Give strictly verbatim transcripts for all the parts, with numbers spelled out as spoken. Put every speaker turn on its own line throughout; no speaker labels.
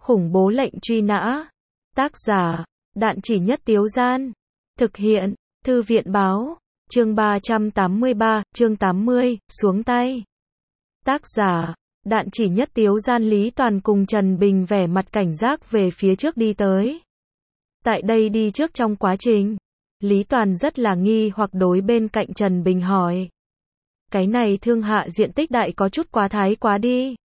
Khủng bố lệnh truy nã. Tác giả, Đạn Chỉ Nhất Tiếu Gian. Thực hiện, Thư viện báo. Chương ba trăm tám mươi ba, chương tám mươi, xuống tay. Tác giả, Đạn Chỉ Nhất Tiếu Gian. Lý Toàn cùng Trần Bình vẻ mặt cảnh giác về phía trước đi tới. Tại đây đi trước trong quá trình, Lý Toàn rất là nghi hoặc đối bên cạnh Trần Bình hỏi. Cái này thương hạ diện tích đại có chút quá thái quá đi.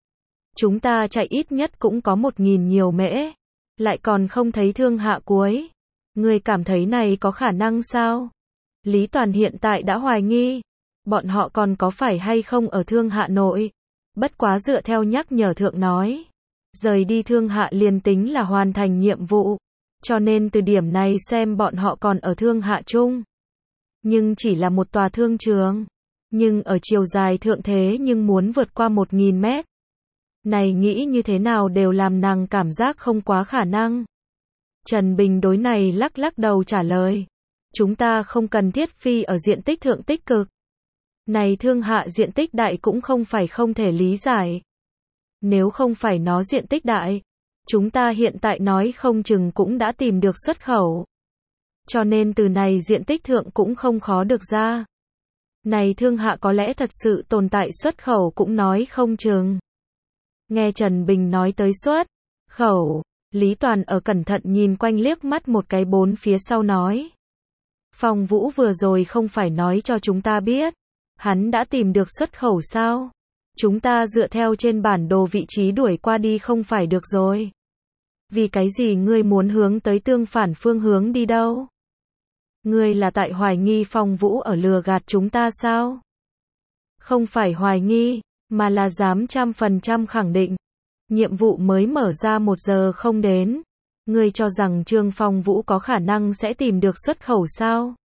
Chúng ta chạy ít nhất cũng có một nghìn nhiều mễ. Lại còn không thấy thương hạ cuối. Người cảm thấy này có khả năng sao? Lý Toàn hiện tại đã hoài nghi. Bọn họ còn có phải hay không ở thương hạ nội. Bất quá dựa theo nhắc nhở thượng nói. Rời đi thương hạ liền tính là hoàn thành nhiệm vụ. Cho nên từ điểm này xem bọn họ còn ở thương hạ chung. Nhưng chỉ là một tòa thương trường. Nhưng ở chiều dài thượng thế nhưng muốn vượt qua một nghìn mét. Này nghĩ như thế nào đều làm nàng cảm giác không quá khả năng. Trần Bình đối này lắc lắc đầu trả lời. Chúng ta không cần thiết phi ở diện tích thượng tích cực. Này thương hạ diện tích đại cũng không phải không thể lý giải. Nếu không phải nó diện tích đại, chúng ta hiện tại nói không chừng cũng đã tìm được xuất khẩu. Cho nên từ này diện tích thượng cũng không khó được ra. Này thương hạ có lẽ thật sự tồn tại xuất khẩu cũng nói không chừng. Nghe Trần Bình nói tới xuất khẩu, Lý Toàn ở cẩn thận nhìn quanh liếc mắt một cái bốn phía sau nói. Phong Vũ vừa rồi không phải nói cho chúng ta biết, hắn đã tìm được xuất khẩu sao? Chúng ta dựa theo trên bản đồ vị trí đuổi qua đi không phải được rồi. Vì cái gì ngươi muốn hướng tới tương phản phương hướng đi đâu? Ngươi là tại hoài nghi Phong Vũ ở lừa gạt chúng ta sao? Không phải hoài nghi, mà là dám trăm phần trăm khẳng định. Nhiệm vụ mới mở ra một giờ không đến. Ngươi cho rằng Trương Phong Vũ có khả năng sẽ tìm được xuất khẩu sao?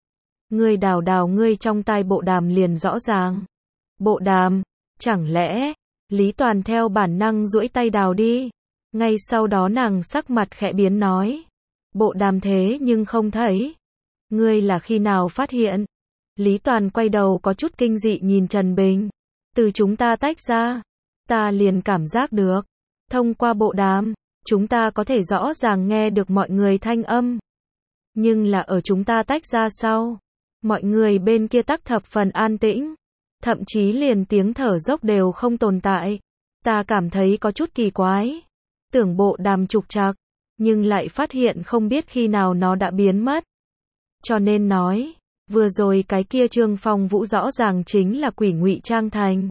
Ngươi đào đào ngươi trong tai bộ đàm liền rõ ràng. Bộ đàm, chẳng lẽ, Lý Toàn theo bản năng duỗi tay đào đi. Ngay sau đó nàng sắc mặt khẽ biến nói. Bộ đàm thế nhưng không thấy. Ngươi là khi nào phát hiện? Lý Toàn quay đầu có chút kinh dị nhìn Trần Bình. Từ chúng ta tách ra, ta liền cảm giác được. Thông qua bộ đàm, chúng ta có thể rõ ràng nghe được mọi người thanh âm. Nhưng là ở chúng ta tách ra sau, mọi người bên kia tắc thập phần an tĩnh. Thậm chí liền tiếng thở dốc đều không tồn tại. Ta cảm thấy có chút kỳ quái. Tưởng bộ đàm trục trặc, nhưng lại phát hiện không biết khi nào nó đã biến mất. Cho nên nói, vừa rồi cái kia Trương Phong Vũ rõ ràng chính là quỷ ngụy trang thành.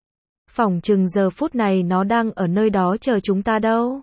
Phỏng chừng giờ phút này nó đang ở nơi đó chờ chúng ta đâu.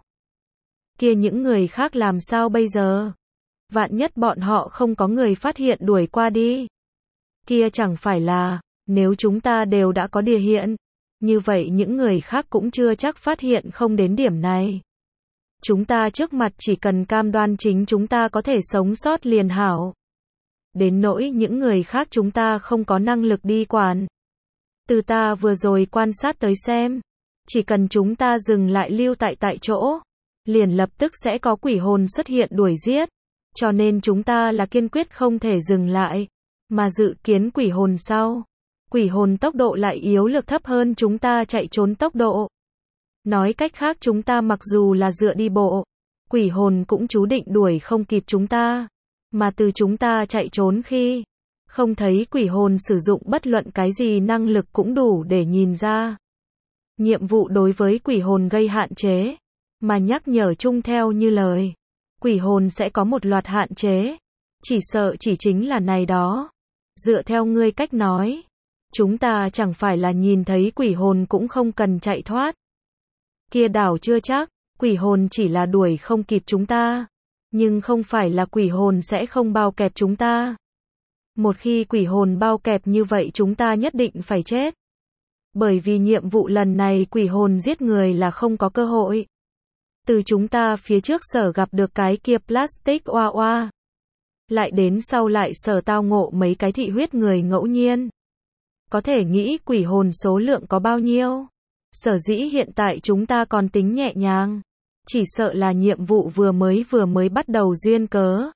Kia những người khác làm sao bây giờ? Vạn nhất bọn họ không có người phát hiện đuổi qua đi. Kia chẳng phải là, nếu chúng ta đều đã có địa hiện, như vậy những người khác cũng chưa chắc phát hiện không đến điểm này. Chúng ta trước mặt chỉ cần cam đoan chính chúng ta có thể sống sót liền hảo. Đến nỗi những người khác chúng ta không có năng lực đi quản. Từ ta vừa rồi quan sát tới xem, chỉ cần chúng ta dừng lại lưu tại tại chỗ, liền lập tức sẽ có quỷ hồn xuất hiện đuổi giết. Cho nên chúng ta là kiên quyết không thể dừng lại, mà dự kiến quỷ hồn sau. Quỷ hồn tốc độ lại yếu lực thấp hơn chúng ta chạy trốn tốc độ. Nói cách khác chúng ta mặc dù là dựa đi bộ, quỷ hồn cũng chú định đuổi không kịp chúng ta. Mà từ chúng ta chạy trốn khi không thấy quỷ hồn sử dụng bất luận cái gì năng lực cũng đủ để nhìn ra. Nhiệm vụ đối với quỷ hồn gây hạn chế, mà nhắc nhở chung theo như lời. Quỷ hồn sẽ có một loạt hạn chế. Chỉ sợ chỉ chính là này đó. Dựa theo ngươi cách nói, chúng ta chẳng phải là nhìn thấy quỷ hồn cũng không cần chạy thoát. Kia đảo chưa chắc, quỷ hồn chỉ là đuổi không kịp chúng ta. Nhưng không phải là quỷ hồn sẽ không bao kẹp chúng ta. Một khi quỷ hồn bao kẹp như vậy chúng ta nhất định phải chết. Bởi vì nhiệm vụ lần này quỷ hồn giết người là không có cơ hội. Từ chúng ta phía trước sở gặp được cái kia plastic oa oa. Lại đến sau lại sở tao ngộ mấy cái thị huyết người ngẫu nhiên. Có thể nghĩ quỷ hồn số lượng có bao nhiêu. Sở dĩ hiện tại chúng ta còn tính nhẹ nhàng. Chỉ sợ là nhiệm vụ vừa mới vừa mới bắt đầu duyên cớ.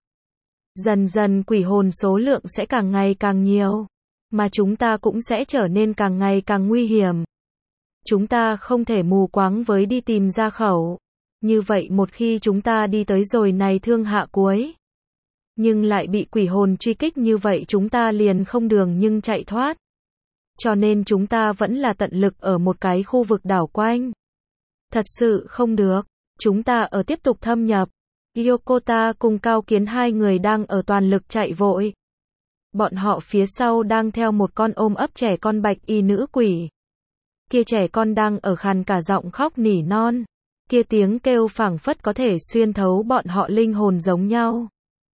Dần dần quỷ hồn số lượng sẽ càng ngày càng nhiều. Mà chúng ta cũng sẽ trở nên càng ngày càng nguy hiểm. Chúng ta không thể mù quáng với đi tìm ra khẩu. Như vậy một khi chúng ta đi tới rồi này thương hạ cuối, nhưng lại bị quỷ hồn truy kích như vậy chúng ta liền không đường nhưng chạy thoát. Cho nên chúng ta vẫn là tận lực ở một cái khu vực đảo quanh. Thật sự không được, chúng ta ở tiếp tục thâm nhập. Yokota cùng Cao Kiến hai người đang ở toàn lực chạy vội. Bọn họ phía sau đang theo một con ôm ấp trẻ con bạch y nữ quỷ. Kia trẻ con đang ở khàn cả giọng khóc nỉ non. Kia tiếng kêu phảng phất có thể xuyên thấu bọn họ linh hồn giống nhau.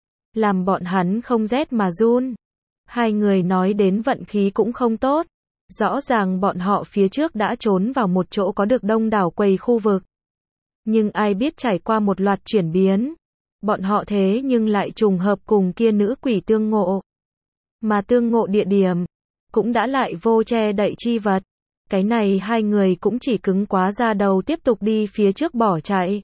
Làm bọn hắn không rét mà run. Hai người nói đến vận khí cũng không tốt. Rõ ràng bọn họ phía trước đã trốn vào một chỗ có được đông đảo quầy khu vực. Nhưng ai biết trải qua một loạt chuyển biến. Bọn họ thế nhưng lại trùng hợp cùng kia nữ quỷ tương ngộ. Mà tương ngộ địa điểm cũng đã lại vô che đậy chi vật. Cái này hai người cũng chỉ cứng quá ra đầu tiếp tục đi phía trước bỏ chạy.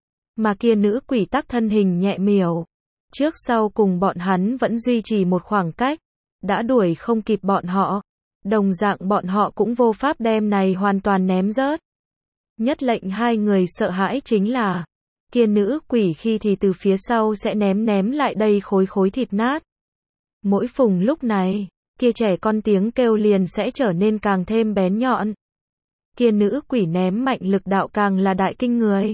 Mà kia nữ quỷ tắc thân hình nhẹ miểu. Trước sau cùng bọn hắn vẫn duy trì một khoảng cách. Đã đuổi không kịp bọn họ. Đồng dạng bọn họ cũng vô pháp đem này hoàn toàn ném rớt. Nhất lệnh hai người sợ hãi chính là kia nữ quỷ khi thì từ phía sau sẽ ném ném lại đây khối khối thịt nát. Mỗi phùng lúc này, kia trẻ con tiếng kêu liền sẽ trở nên càng thêm bén nhọn. Kia nữ quỷ ném mạnh lực đạo càng là đại kinh người.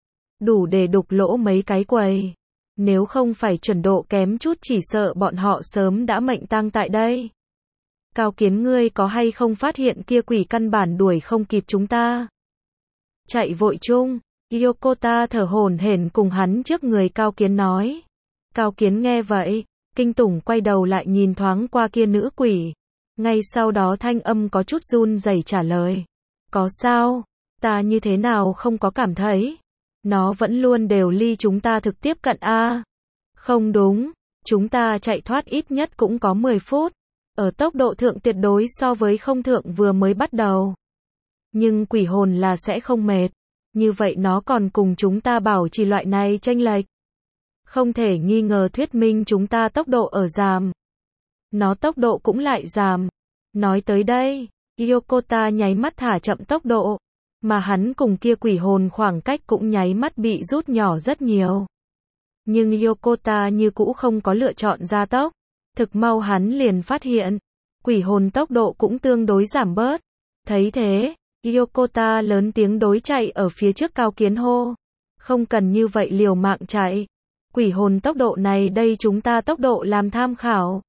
Đủ để đục lỗ mấy cái quầy. Nếu không phải chuẩn độ kém chút chỉ sợ bọn họ sớm đã mệnh tang tại đây. Cao Kiến ngươi có hay không phát hiện kia quỷ căn bản đuổi không kịp chúng ta. Chạy vội chung, Yokota thở hổn hển cùng hắn trước người Cao Kiến nói. Cao Kiến nghe vậy, kinh tủng quay đầu lại nhìn thoáng qua kia nữ quỷ. Ngay sau đó thanh âm có chút run rẩy trả lời. Có sao? Ta như thế nào không có cảm thấy? Nó vẫn luôn đều ly chúng ta thực tiếp cận a. Không đúng, chúng ta chạy thoát ít nhất cũng có mười phút. Ở tốc độ thượng tuyệt đối so với không thượng vừa mới bắt đầu. Nhưng quỷ hồn là sẽ không mệt. Như vậy nó còn cùng chúng ta bảo trì loại này chênh lệch. Không thể nghi ngờ thuyết minh chúng ta tốc độ ở giảm. Nó tốc độ cũng lại giảm. Nói tới đây, Yokota nháy mắt thả chậm tốc độ. Mà hắn cùng kia quỷ hồn khoảng cách cũng nháy mắt bị rút nhỏ rất nhiều. Nhưng Yokota như cũ không có lựa chọn gia tốc. Thực mau hắn liền phát hiện, quỷ hồn tốc độ cũng tương đối giảm bớt. Thấy thế, Yokota lớn tiếng đối chạy ở phía trước Cao Kiến hô. Không cần như vậy liều mạng chạy. Quỷ hồn tốc độ này đây chúng ta tốc độ làm tham khảo.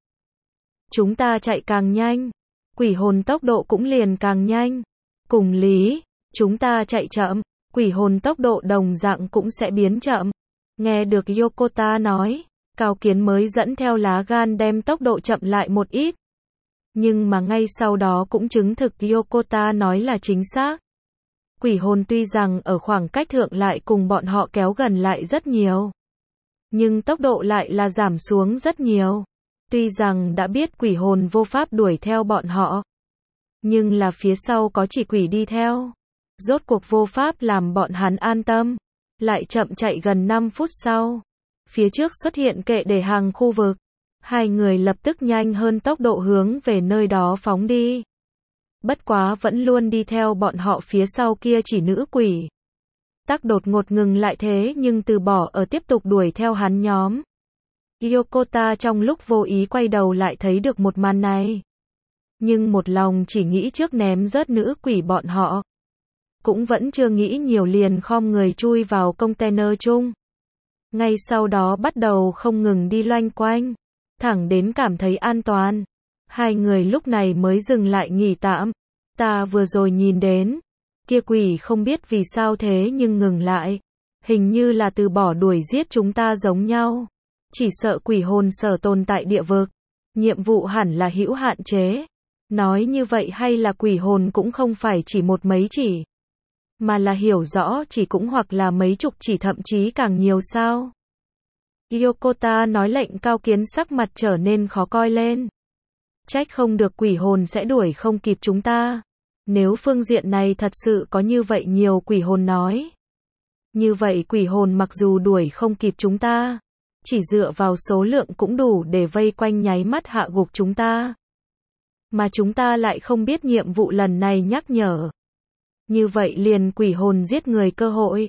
Chúng ta chạy càng nhanh, quỷ hồn tốc độ cũng liền càng nhanh. Cùng lý, chúng ta chạy chậm, quỷ hồn tốc độ đồng dạng cũng sẽ biến chậm. Nghe được Yokota nói, Cao Kiến mới dẫn theo lá gan đem tốc độ chậm lại một ít. Nhưng mà ngay sau đó cũng chứng thực Yokota nói là chính xác. Quỷ hồn tuy rằng ở khoảng cách thượng lại cùng bọn họ kéo gần lại rất nhiều. Nhưng tốc độ lại là giảm xuống rất nhiều. Tuy rằng đã biết quỷ hồn vô pháp đuổi theo bọn họ. Nhưng là phía sau có chỉ quỷ đi theo. Rốt cuộc vô pháp làm bọn hắn an tâm. Lại chậm chạy gần năm phút sau. Phía trước xuất hiện kệ để hàng khu vực. Hai người lập tức nhanh hơn tốc độ hướng về nơi đó phóng đi. Bất quá vẫn luôn đi theo bọn họ phía sau kia chỉ nữ quỷ. Tắc đột ngột ngừng lại thế nhưng từ bỏ ở tiếp tục đuổi theo hắn nhóm. Yokota trong lúc vô ý quay đầu lại thấy được một màn này. Nhưng một lòng chỉ nghĩ trước ném rớt nữ quỷ bọn họ. Cũng vẫn chưa nghĩ nhiều liền khom người chui vào container chung. Ngay sau đó bắt đầu không ngừng đi loanh quanh. Thẳng đến cảm thấy an toàn. Hai người lúc này mới dừng lại nghỉ tạm. Ta vừa rồi nhìn đến. Kia quỷ không biết vì sao thế nhưng ngừng lại. Hình như là từ bỏ đuổi giết chúng ta giống nhau. Chỉ sợ quỷ hồn sở tồn tại địa vực. Nhiệm vụ hẳn là hữu hạn chế. Nói như vậy hay là quỷ hồn cũng không phải chỉ một mấy chỉ. Mà là hiểu rõ chỉ cũng hoặc là mấy chục chỉ thậm chí càng nhiều sao. Yokota nói lệnh Cao Kiến sắc mặt trở nên khó coi lên. Trách không được quỷ hồn sẽ đuổi không kịp chúng ta. Nếu phương diện này thật sự có như vậy nhiều quỷ hồn nói. Như vậy quỷ hồn mặc dù đuổi không kịp chúng ta. Chỉ dựa vào số lượng cũng đủ để vây quanh nháy mắt hạ gục chúng ta. Mà chúng ta lại không biết nhiệm vụ lần này nhắc nhở. Như vậy liền quỷ hồn giết người cơ hội.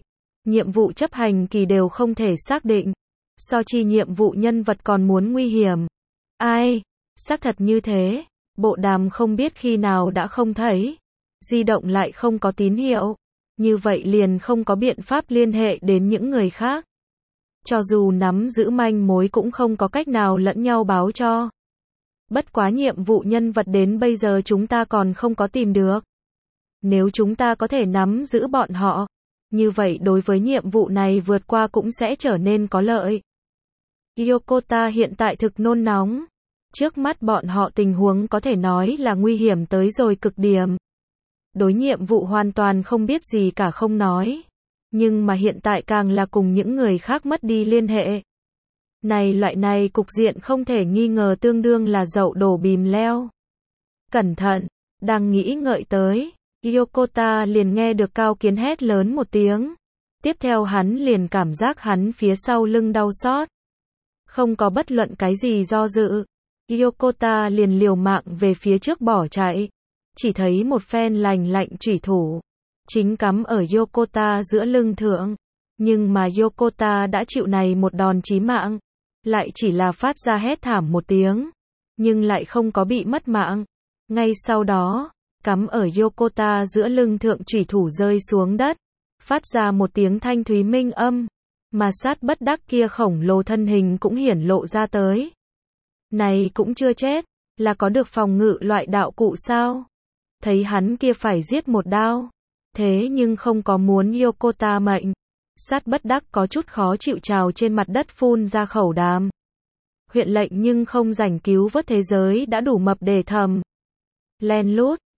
nhiệm vụ chấp hành kỳ đều không thể xác định. So chi nhiệm vụ nhân vật còn muốn nguy hiểm. Ai? Xác thật như thế. Bộ đàm không biết khi nào đã không thấy. Di động lại không có tín hiệu. Như vậy liền không có biện pháp liên hệ đến những người khác. Cho dù nắm giữ manh mối cũng không có cách nào lẫn nhau báo cho. Bất quá nhiệm vụ nhân vật đến bây giờ chúng ta còn không có tìm được. Nếu chúng ta có thể nắm giữ bọn họ, như vậy đối với nhiệm vụ này vượt qua cũng sẽ trở nên có lợi. Yokota hiện tại thực nôn nóng. Trước mắt bọn họ tình huống có thể nói là nguy hiểm tới rồi cực điểm. Đối nhiệm vụ hoàn toàn không biết gì cả không nói. Nhưng mà hiện tại càng là cùng những người khác mất đi liên hệ. Này loại này cục diện không thể nghi ngờ tương đương là dậu đổ bìm leo. Cẩn thận, đang nghĩ ngợi tới. Yokota liền nghe được Cao Kiến hét lớn một tiếng. Tiếp theo hắn liền cảm giác hắn phía sau lưng đau xót. Không có bất luận cái gì do dự. Yokota liền liều mạng về phía trước bỏ chạy. Chỉ thấy một phen lành lạnh chủy thủ. Chính cắm ở Yokota giữa lưng thượng. Nhưng mà Yokota đã chịu này một đòn chí mạng. Lại chỉ là phát ra hét thảm một tiếng. Nhưng lại không có bị mất mạng. Ngay sau đó, cắm ở Yokota giữa lưng thượng chủy thủ rơi xuống đất. Phát ra một tiếng thanh thúy minh âm. Mà sát bất đắc kia khổng lồ thân hình cũng hiển lộ ra tới. Này cũng chưa chết, là có được phòng ngự loại đạo cụ sao? Thấy hắn kia phải giết một đao. Thế nhưng không có muốn Yokota mệnh. Sát bất đắc có chút khó chịu trào trên mặt đất phun ra khẩu đàm. Huyện lệnh nhưng không rảnh cứu vớt thế giới đã đủ mập để thầm. Len lút,